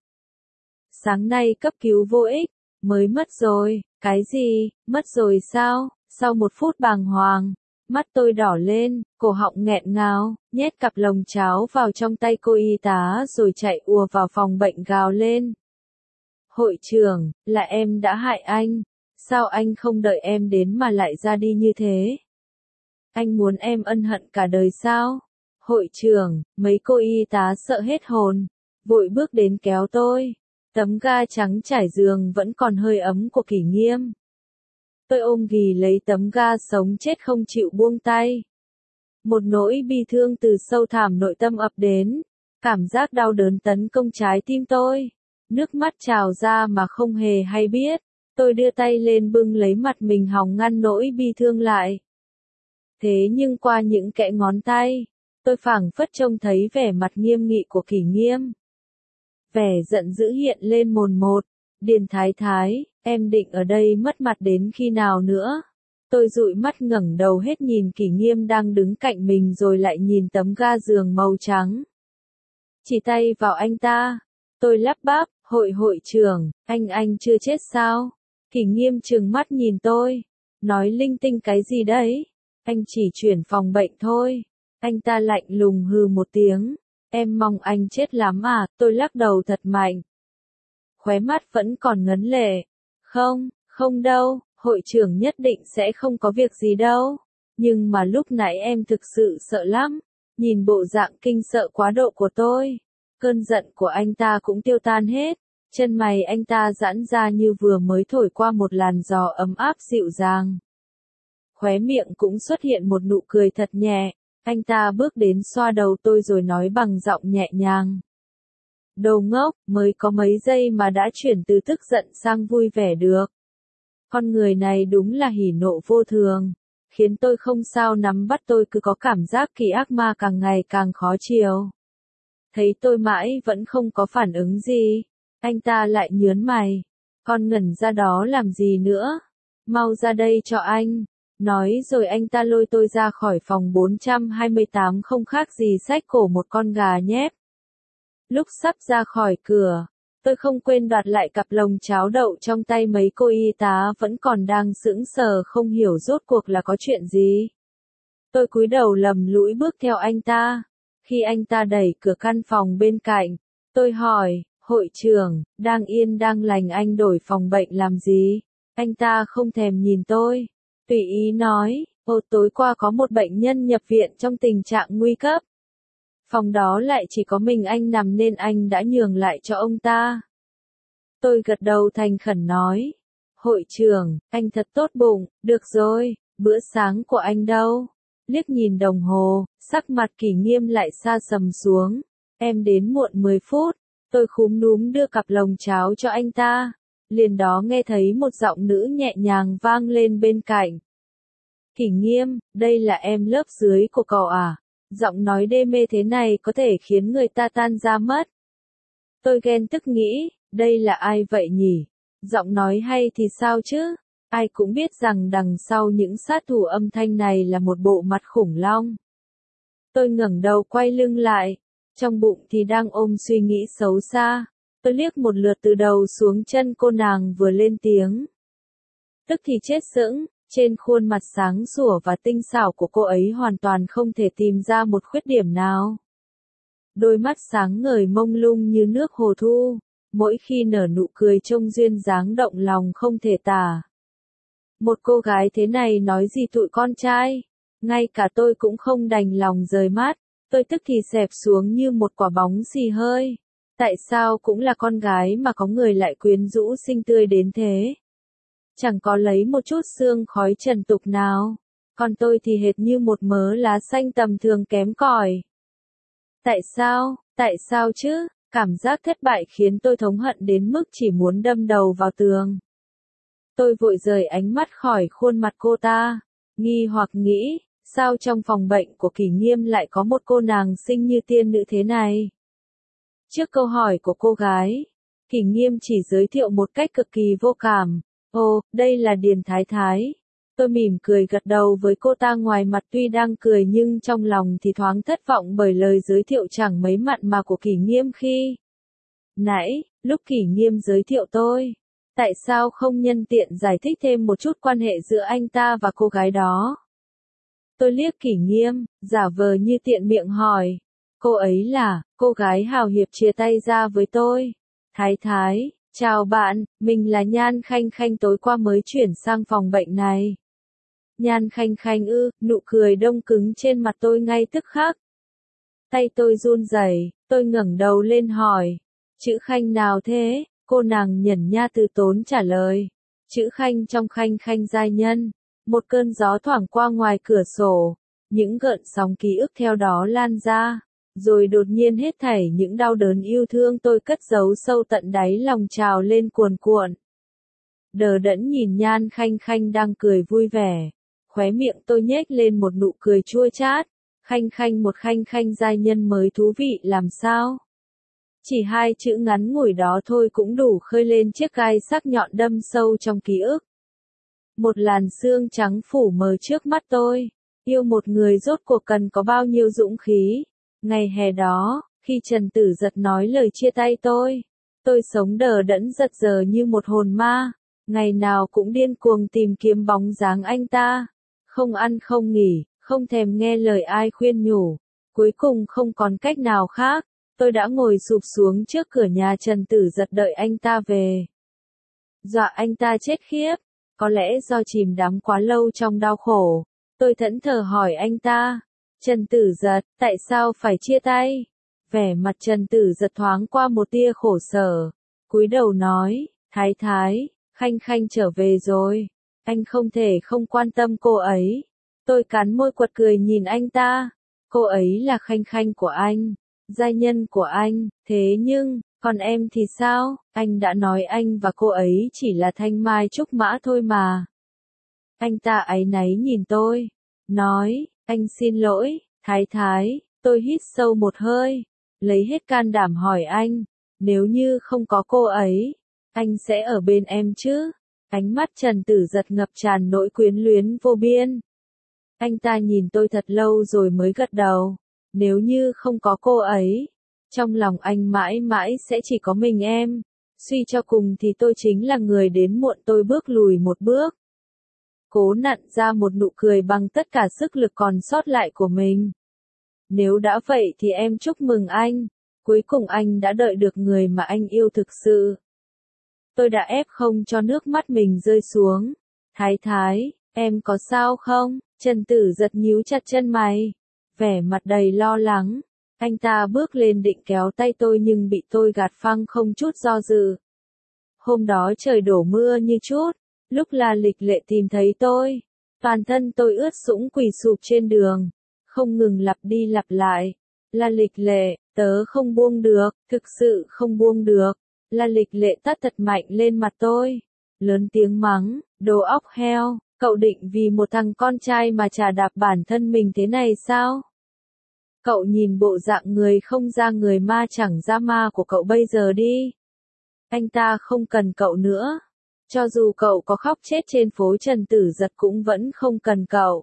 Sáng nay cấp cứu vô ích, mới mất rồi. Cái gì, mất rồi sao? Sau 1 phút bàng hoàng, mắt tôi đỏ lên, cổ họng nghẹn ngào, nhét cặp lồng cháo vào trong tay cô y tá rồi chạy ùa vào phòng bệnh gào lên. Hội trưởng, là em đã hại anh. Sao anh không đợi em đến mà lại ra đi như thế? Anh muốn em ân hận cả đời sao? Hội trưởng, mấy cô y tá sợ hết hồn, vội bước đến kéo tôi. Tấm ga trắng trải giường vẫn còn hơi ấm của Kỷ Nghiêm. Tôi ôm ghì lấy tấm ga sống chết không chịu buông tay. Một nỗi bi thương từ sâu thẳm nội tâm ập đến. Cảm giác đau đớn tấn công trái tim tôi. Nước mắt trào ra mà không hề hay biết. Tôi đưa tay lên bưng lấy mặt mình hòng ngăn nỗi bi thương lại. Thế nhưng qua những kẽ ngón tay, tôi phảng phất trông thấy vẻ mặt nghiêm nghị của Kỷ Nghiêm. Vẻ giận dữ hiện lên mồn một. Điền Thái Thái, em định ở đây mất mặt đến khi nào nữa? Tôi dụi mắt ngẩng đầu hết nhìn Kỷ Nghiêm đang đứng cạnh mình rồi lại nhìn tấm ga giường màu trắng. Chỉ tay vào anh ta. Tôi lắp bắp, hội trưởng, anh chưa chết sao? Kỷ Nghiêm trừng mắt nhìn tôi. Nói linh tinh cái gì đấy? Anh chỉ chuyển phòng bệnh thôi. Anh ta lạnh lùng hừ một tiếng. Em mong anh chết lắm à, tôi lắc đầu thật mạnh. Khóe mắt vẫn còn ngấn lệ. Không, không đâu, hội trưởng nhất định sẽ không có việc gì đâu. Nhưng mà lúc nãy em thực sự sợ lắm. Nhìn bộ dạng kinh sợ quá độ của tôi. Cơn giận của anh ta cũng tiêu tan hết. Chân mày anh ta giãn ra như vừa mới thổi qua một làn gió ấm áp dịu dàng. Khóe miệng cũng xuất hiện một nụ cười thật nhẹ. Anh ta bước đến xoa đầu tôi rồi nói bằng giọng nhẹ nhàng. Đồ ngốc, mới có mấy giây mà đã chuyển từ tức giận sang vui vẻ được. Con người này đúng là hỉ nộ vô thường, khiến tôi không sao nắm bắt, tôi cứ có cảm giác kỳ ác ma càng ngày càng khó chiều. Thấy tôi mãi vẫn không có phản ứng gì, anh ta lại nhớn mày. Con ngẩn ra đó làm gì nữa? Mau ra đây cho anh. Nói rồi anh ta lôi tôi ra khỏi phòng 428, không khác gì xách cổ một con gà nhép. Lúc sắp ra khỏi cửa, tôi không quên đoạt lại cặp lồng cháo đậu trong tay mấy cô y tá vẫn còn đang sững sờ không hiểu rốt cuộc là có chuyện gì. Tôi cúi đầu lầm lũi bước theo anh ta. Khi anh ta đẩy cửa căn phòng bên cạnh, tôi hỏi, hội trưởng, đang yên đang lành anh đổi phòng bệnh làm gì? Anh ta không thèm nhìn tôi, tùy ý nói, tối qua có một bệnh nhân nhập viện trong tình trạng nguy cấp. Phòng đó lại chỉ có mình anh nằm nên anh đã nhường lại cho ông ta. Tôi gật đầu thành khẩn nói, hội trưởng, anh thật tốt bụng, được rồi, bữa sáng của anh đâu? Liếc nhìn đồng hồ, sắc mặt Kỷ Nghiêm lại sa sầm xuống. Em đến muộn 10 phút, tôi khúm núm đưa cặp lồng cháo cho anh ta. Liền đó nghe thấy một giọng nữ nhẹ nhàng vang lên bên cạnh. Kỷ Nghiêm, đây là em lớp dưới của cậu à? Giọng nói đê mê thế này có thể khiến người ta tan ra mất. Tôi ghen tức nghĩ, đây là ai vậy nhỉ? Giọng nói hay thì sao chứ? Ai cũng biết rằng đằng sau những sát thủ âm thanh này là một bộ mặt khủng long. Tôi ngẩng đầu quay lưng lại, trong bụng thì đang ôm suy nghĩ xấu xa. Tôi liếc một lượt từ đầu xuống chân cô nàng vừa lên tiếng. Tức thì chết sững, trên khuôn mặt sáng sủa và tinh xảo của cô ấy hoàn toàn không thể tìm ra một khuyết điểm nào. Đôi mắt sáng ngời mông lung như nước hồ thu, mỗi khi nở nụ cười trông duyên dáng động lòng không thể tả. Một cô gái thế này nói gì tụi con trai, ngay cả tôi cũng không đành lòng rời mắt, tôi tức thì xẹp xuống như một quả bóng xì hơi. Tại sao cũng là con gái mà có người lại quyến rũ xinh tươi đến thế? Chẳng có lấy một chút sương khói trần tục nào, còn tôi thì hệt như một mớ lá xanh tầm thường kém cỏi. Tại sao chứ? Cảm giác thất bại khiến tôi thống hận đến mức chỉ muốn đâm đầu vào tường. Tôi vội rời ánh mắt khỏi khuôn mặt cô ta, nghi hoặc nghĩ, sao trong phòng bệnh của Kỷ Nghiêm lại có một cô nàng xinh như tiên nữ thế này? Trước câu hỏi của cô gái, Kỷ Nghiêm chỉ giới thiệu một cách cực kỳ vô cảm. Ồ, đây là Điền Thái Thái. Tôi mỉm cười gật đầu với cô ta, ngoài mặt tuy đang cười nhưng trong lòng thì thoáng thất vọng bởi lời giới thiệu chẳng mấy mặn mà của Kỷ Nghiêm khi nãy, lúc Kỷ Nghiêm giới thiệu tôi. Tại sao không nhân tiện giải thích thêm một chút quan hệ giữa anh ta và cô gái đó? Tôi liếc Kỷ Nghiêm, giả vờ như tiện miệng hỏi. Cô ấy là, cô gái hào hiệp chia tay ra với tôi. Thái Thái, chào bạn, mình là Nhan Khanh Khanh, tối qua mới chuyển sang phòng bệnh này. Nhan Khanh Khanh ư? Nụ cười đông cứng trên mặt tôi ngay tức khắc. Tay tôi run rẩy, tôi ngẩng đầu lên hỏi. Chữ Khanh nào thế? Cô nàng nhẩn nha từ tốn trả lời. Chữ Khanh trong Khanh Khanh giai nhân. Một cơn gió thoảng qua ngoài cửa sổ. Những gợn sóng ký ức theo đó lan ra. Rồi đột nhiên hết thảy những đau đớn yêu thương tôi cất giấu sâu tận đáy lòng trào lên cuồn cuộn. Đờ đẫn nhìn Nhan Khanh Khanh đang cười vui vẻ. Khóe miệng tôi nhếch lên một nụ cười chua chát. Khanh Khanh, một Khanh Khanh giai nhân mới thú vị làm sao? Chỉ hai chữ ngắn ngủi đó thôi cũng đủ khơi lên chiếc gai sắc nhọn đâm sâu trong ký ức. Một làn sương trắng phủ mờ trước mắt tôi. Yêu một người rốt cuộc cần có bao nhiêu dũng khí. Ngày hè đó, khi Trần Tử Giật nói lời chia tay tôi sống đờ đẫn giật giờ như một hồn ma. Ngày nào cũng điên cuồng tìm kiếm bóng dáng anh ta. Không ăn không nghỉ, không thèm nghe lời ai khuyên nhủ. Cuối cùng không còn cách nào khác, tôi đã ngồi sụp xuống trước cửa nhà Trần Tử Giật đợi anh ta về. Dọa anh ta chết khiếp, có lẽ do chìm đắm quá lâu trong đau khổ. Tôi thẫn thờ hỏi anh ta, Trần Tử Giật, tại sao phải chia tay? Vẻ mặt Trần Tử Giật thoáng qua một tia khổ sở, cúi đầu nói, Thái Thái, Khanh Khanh trở về rồi, anh không thể không quan tâm cô ấy. Tôi cắn môi quật cười nhìn anh ta, cô ấy là Khanh Khanh của anh, giai nhân của anh, thế nhưng, còn em thì sao? Anh đã nói anh và cô ấy chỉ là thanh mai trúc mã thôi mà. Anh ta áy náy nhìn tôi, nói, anh xin lỗi, Thái Thái. Tôi hít sâu một hơi, lấy hết can đảm hỏi anh, nếu như không có cô ấy, anh sẽ ở bên em chứ? Ánh mắt Trần Tử Giật ngập tràn nỗi quyến luyến vô biên. Anh ta nhìn tôi thật lâu rồi mới gật đầu, nếu như không có cô ấy, trong lòng anh mãi mãi sẽ chỉ có mình em, suy cho cùng thì tôi chính là người đến muộn, tôi bước lùi một bước. Cố nặn ra một nụ cười bằng tất cả sức lực còn sót lại của mình. Nếu đã vậy thì em chúc mừng anh, cuối cùng anh đã đợi được người mà anh yêu thực sự. Tôi đã ép không cho nước mắt mình rơi xuống. Thái Thái, em có sao không? Trần Tử Giật nhíu chặt chân mày, vẻ mặt đầy lo lắng. Anh ta bước lên định kéo tay tôi nhưng bị tôi gạt phăng không chút do dự. Hôm đó trời đổ mưa như chút, lúc La Lịch Lệ tìm thấy tôi, toàn thân tôi ướt sũng quỳ sụp trên đường, không ngừng lặp đi lặp lại. La Lịch Lệ, tớ không buông được, thực sự không buông được. La Lịch Lệ tát thật mạnh lên mặt tôi, lớn tiếng mắng, đồ óc heo, cậu định vì một thằng con trai mà chà đạp bản thân mình thế này sao? Cậu nhìn bộ dạng người không ra người ma chẳng ra ma của cậu bây giờ đi. Anh ta không cần cậu nữa. Cho dù cậu có khóc chết trên phố Trần Tử Giật cũng vẫn không cần cậu.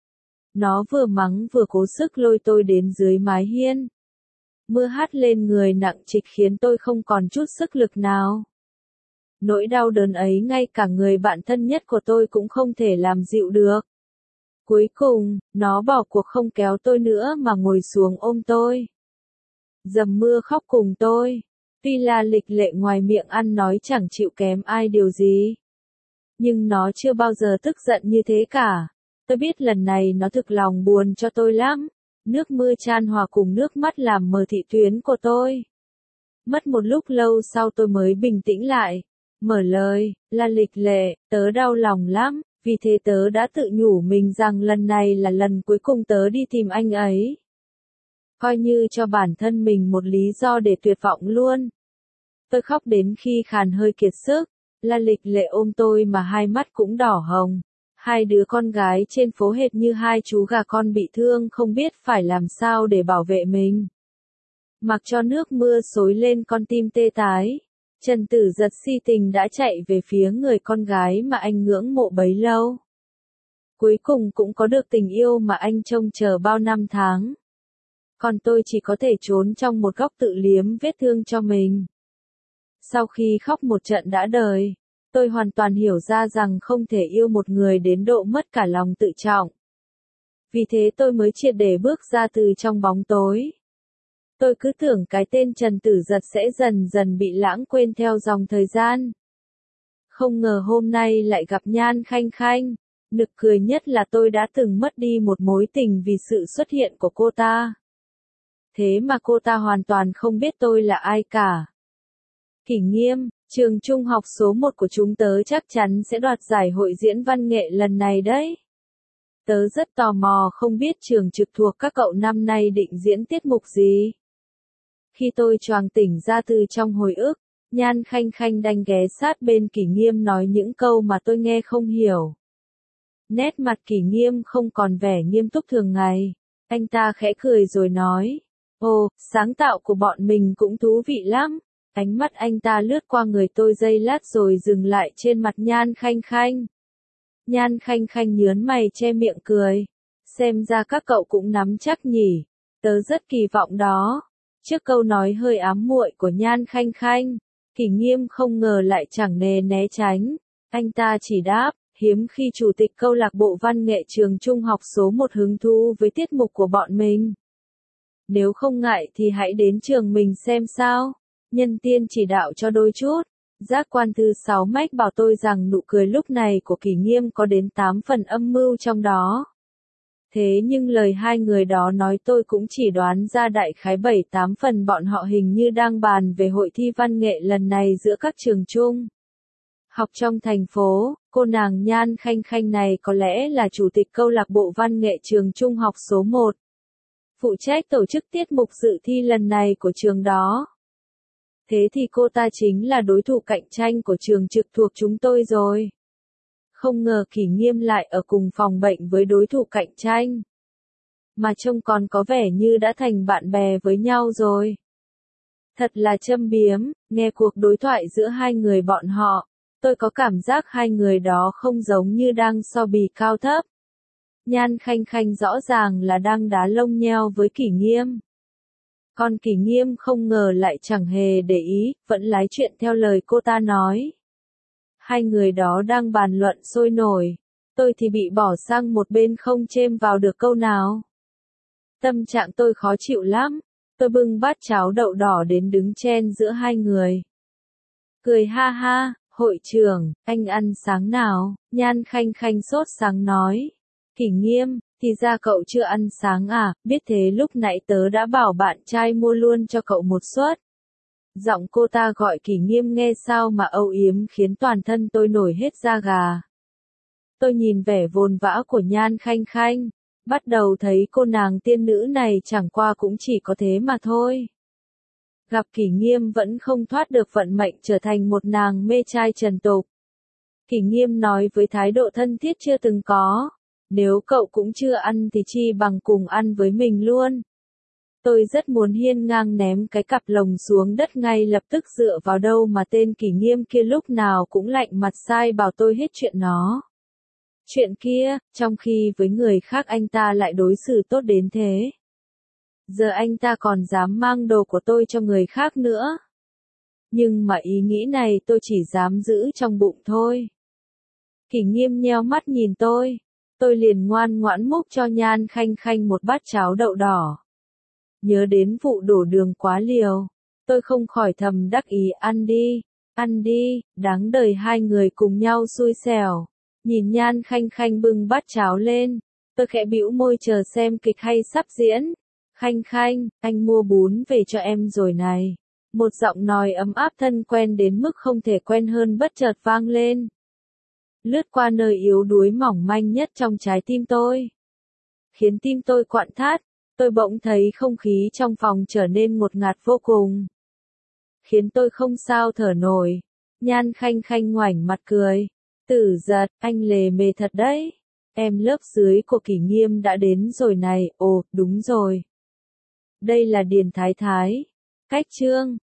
Nó vừa mắng vừa cố sức lôi tôi đến dưới mái hiên. Mưa hắt lên người nặng trịch khiến tôi không còn chút sức lực nào. Nỗi đau đớn ấy ngay cả người bạn thân nhất của tôi cũng không thể làm dịu được. Cuối cùng, nó bỏ cuộc không kéo tôi nữa mà ngồi xuống ôm tôi. Dầm mưa khóc cùng tôi. Tuy La Lịch Lệ ngoài miệng ăn nói chẳng chịu kém ai điều gì, nhưng nó chưa bao giờ tức giận như thế cả. Tôi biết lần này nó thực lòng buồn cho tôi lắm. Nước mưa chan hòa cùng nước mắt làm mờ thị tuyến của tôi. Mất một lúc lâu sau tôi mới bình tĩnh lại. Mở lời, La Lịch Lệ, tớ đau lòng lắm, vì thế tớ đã tự nhủ mình rằng lần này là lần cuối cùng tớ đi tìm anh ấy. Coi như cho bản thân mình một lý do để tuyệt vọng luôn. Tôi khóc đến khi khàn hơi kiệt sức. La Lịch Lệ ôm tôi mà hai mắt cũng đỏ hồng. Hai đứa con gái trên phố hệt như hai chú gà con bị thương không biết phải làm sao để bảo vệ mình. Mặc cho nước mưa xối lên con tim tê tái, Trần Tử Giật si tình đã chạy về phía người con gái mà anh ngưỡng mộ bấy lâu. Cuối cùng cũng có được tình yêu mà anh trông chờ bao năm tháng. Còn tôi chỉ có thể trốn trong một góc tự liếm vết thương cho mình. Sau khi khóc một trận đã đời, tôi hoàn toàn hiểu ra rằng không thể yêu một người đến độ mất cả lòng tự trọng. Vì thế tôi mới triệt để bước ra từ trong bóng tối. Tôi cứ tưởng cái tên Trần Tử Giật sẽ dần dần bị lãng quên theo dòng thời gian. Không ngờ hôm nay lại gặp Nhan Khanh Khanh. Nực cười nhất là tôi đã từng mất đi một mối tình vì sự xuất hiện của cô ta. Thế mà cô ta hoàn toàn không biết tôi là ai cả. Kỷ Nghiêm, trường trung học số 1 của chúng tớ chắc chắn sẽ đoạt giải hội diễn văn nghệ lần này đấy. Tớ rất tò mò không biết trường trực thuộc các cậu năm nay định diễn tiết mục gì. Khi tôi choàng tỉnh ra từ trong hồi ức, Nhan Khanh Khanh đành ghé sát bên Kỷ Nghiêm nói những câu mà tôi nghe không hiểu. Nét mặt Kỷ Nghiêm không còn vẻ nghiêm túc thường ngày. Anh ta khẽ cười rồi nói, ồ, sáng tạo của bọn mình cũng thú vị lắm. Ánh mắt anh ta lướt qua người tôi giây lát rồi dừng lại trên mặt Nhan Khanh Khanh. Nhan Khanh Khanh nhớn mày che miệng cười. Xem ra các cậu cũng nắm chắc nhỉ. Tớ rất kỳ vọng đó. Trước câu nói hơi ám muội của Nhan Khanh Khanh, Kỷ Nghiêm không ngờ lại chẳng né tránh. Anh ta chỉ đáp, hiếm khi chủ tịch câu lạc bộ văn nghệ trường trung học số 1 hứng thú với tiết mục của bọn mình. Nếu không ngại thì hãy đến trường mình xem sao. Nhân tiên chỉ đạo cho đôi chút. Giác quan thứ 6 mách bảo tôi rằng nụ cười lúc này của Kỷ Nghiêm có đến 8 phần âm mưu trong đó. Thế nhưng lời hai người đó nói tôi cũng chỉ đoán ra đại khái 7-8 phần bọn họ hình như đang bàn về hội thi văn nghệ lần này giữa các trường trung học trong thành phố. Cô nàng Nhan Khanh Khanh này có lẽ là chủ tịch câu lạc bộ văn nghệ trường trung học số 1. Phụ trách tổ chức tiết mục dự thi lần này của trường đó. Thế thì cô ta chính là đối thủ cạnh tranh của trường trực thuộc chúng tôi rồi. Không ngờ Kỷ Nghiêm lại ở cùng phòng bệnh với đối thủ cạnh tranh. Mà trông còn có vẻ như đã thành bạn bè với nhau rồi. Thật là châm biếm, nghe cuộc đối thoại giữa hai người bọn họ. Tôi có cảm giác hai người đó không giống như đang so bì cao thấp. Nhan Khanh Khanh rõ ràng là đang đá lông nheo với Kỷ Nghiêm. Còn Kỷ Nghiêm không ngờ lại chẳng hề để ý, vẫn lái chuyện theo lời cô ta nói. Hai người đó đang bàn luận sôi nổi. Tôi thì bị bỏ sang một bên không chêm vào được câu nào. Tâm trạng tôi khó chịu lắm. Tôi bưng bát cháo đậu đỏ đến đứng chen giữa hai người. Cười ha ha, hội trưởng, anh ăn sáng nào? Nhan Khanh Khanh sốt sáng nói. Kỷ Nghiêm, thì ra cậu chưa ăn sáng à, biết thế lúc nãy tớ đã bảo bạn trai mua luôn cho cậu một suất. Giọng cô ta gọi Kỷ Nghiêm nghe sao mà âu yếm khiến toàn thân tôi nổi hết da gà. Tôi nhìn vẻ vồn vã của Nhan Khanh Khanh, bắt đầu thấy cô nàng tiên nữ này chẳng qua cũng chỉ có thế mà thôi. Gặp Kỷ Nghiêm vẫn không thoát được vận mệnh trở thành một nàng mê trai trần tục. Kỷ Nghiêm nói với thái độ thân thiết chưa từng có. Nếu cậu cũng chưa ăn thì chi bằng cùng ăn với mình luôn. Tôi rất muốn hiên ngang ném cái cặp lồng xuống đất ngay lập tức dựa vào đâu mà tên Kỷ Nghiêm kia lúc nào cũng lạnh mặt sai bảo tôi hết chuyện nó. Chuyện kia, trong khi với người khác anh ta lại đối xử tốt đến thế. Giờ anh ta còn dám mang đồ của tôi cho người khác nữa. Nhưng mà ý nghĩ này tôi chỉ dám giữ trong bụng thôi. Kỷ Nghiêm nheo mắt nhìn tôi. Tôi liền ngoan ngoãn múc cho Nhan Khanh Khanh một bát cháo đậu đỏ. Nhớ đến vụ đổ đường quá liều. Tôi không khỏi thầm đắc ý ăn đi, đáng đời hai người cùng nhau xui xẻo. Nhìn Nhan Khanh Khanh bưng bát cháo lên. Tôi khẽ bĩu môi chờ xem kịch hay sắp diễn. Khanh Khanh, anh mua bún về cho em rồi này. Một giọng nói ấm áp thân quen đến mức không thể quen hơn bất chợt vang lên. Lướt qua nơi yếu đuối mỏng manh nhất trong trái tim tôi. Khiến tim tôi quặn thắt, tôi bỗng thấy không khí trong phòng trở nên ngột ngạt vô cùng. Khiến tôi không sao thở nổi. Nhan Khanh Khanh ngoảnh mặt cười. Tử Giật, anh lề mề thật đấy. Em lớp dưới của Kỷ Nghiêm đã đến rồi này, ồ, đúng rồi. Đây là Điền Thái Thái. Cách chương.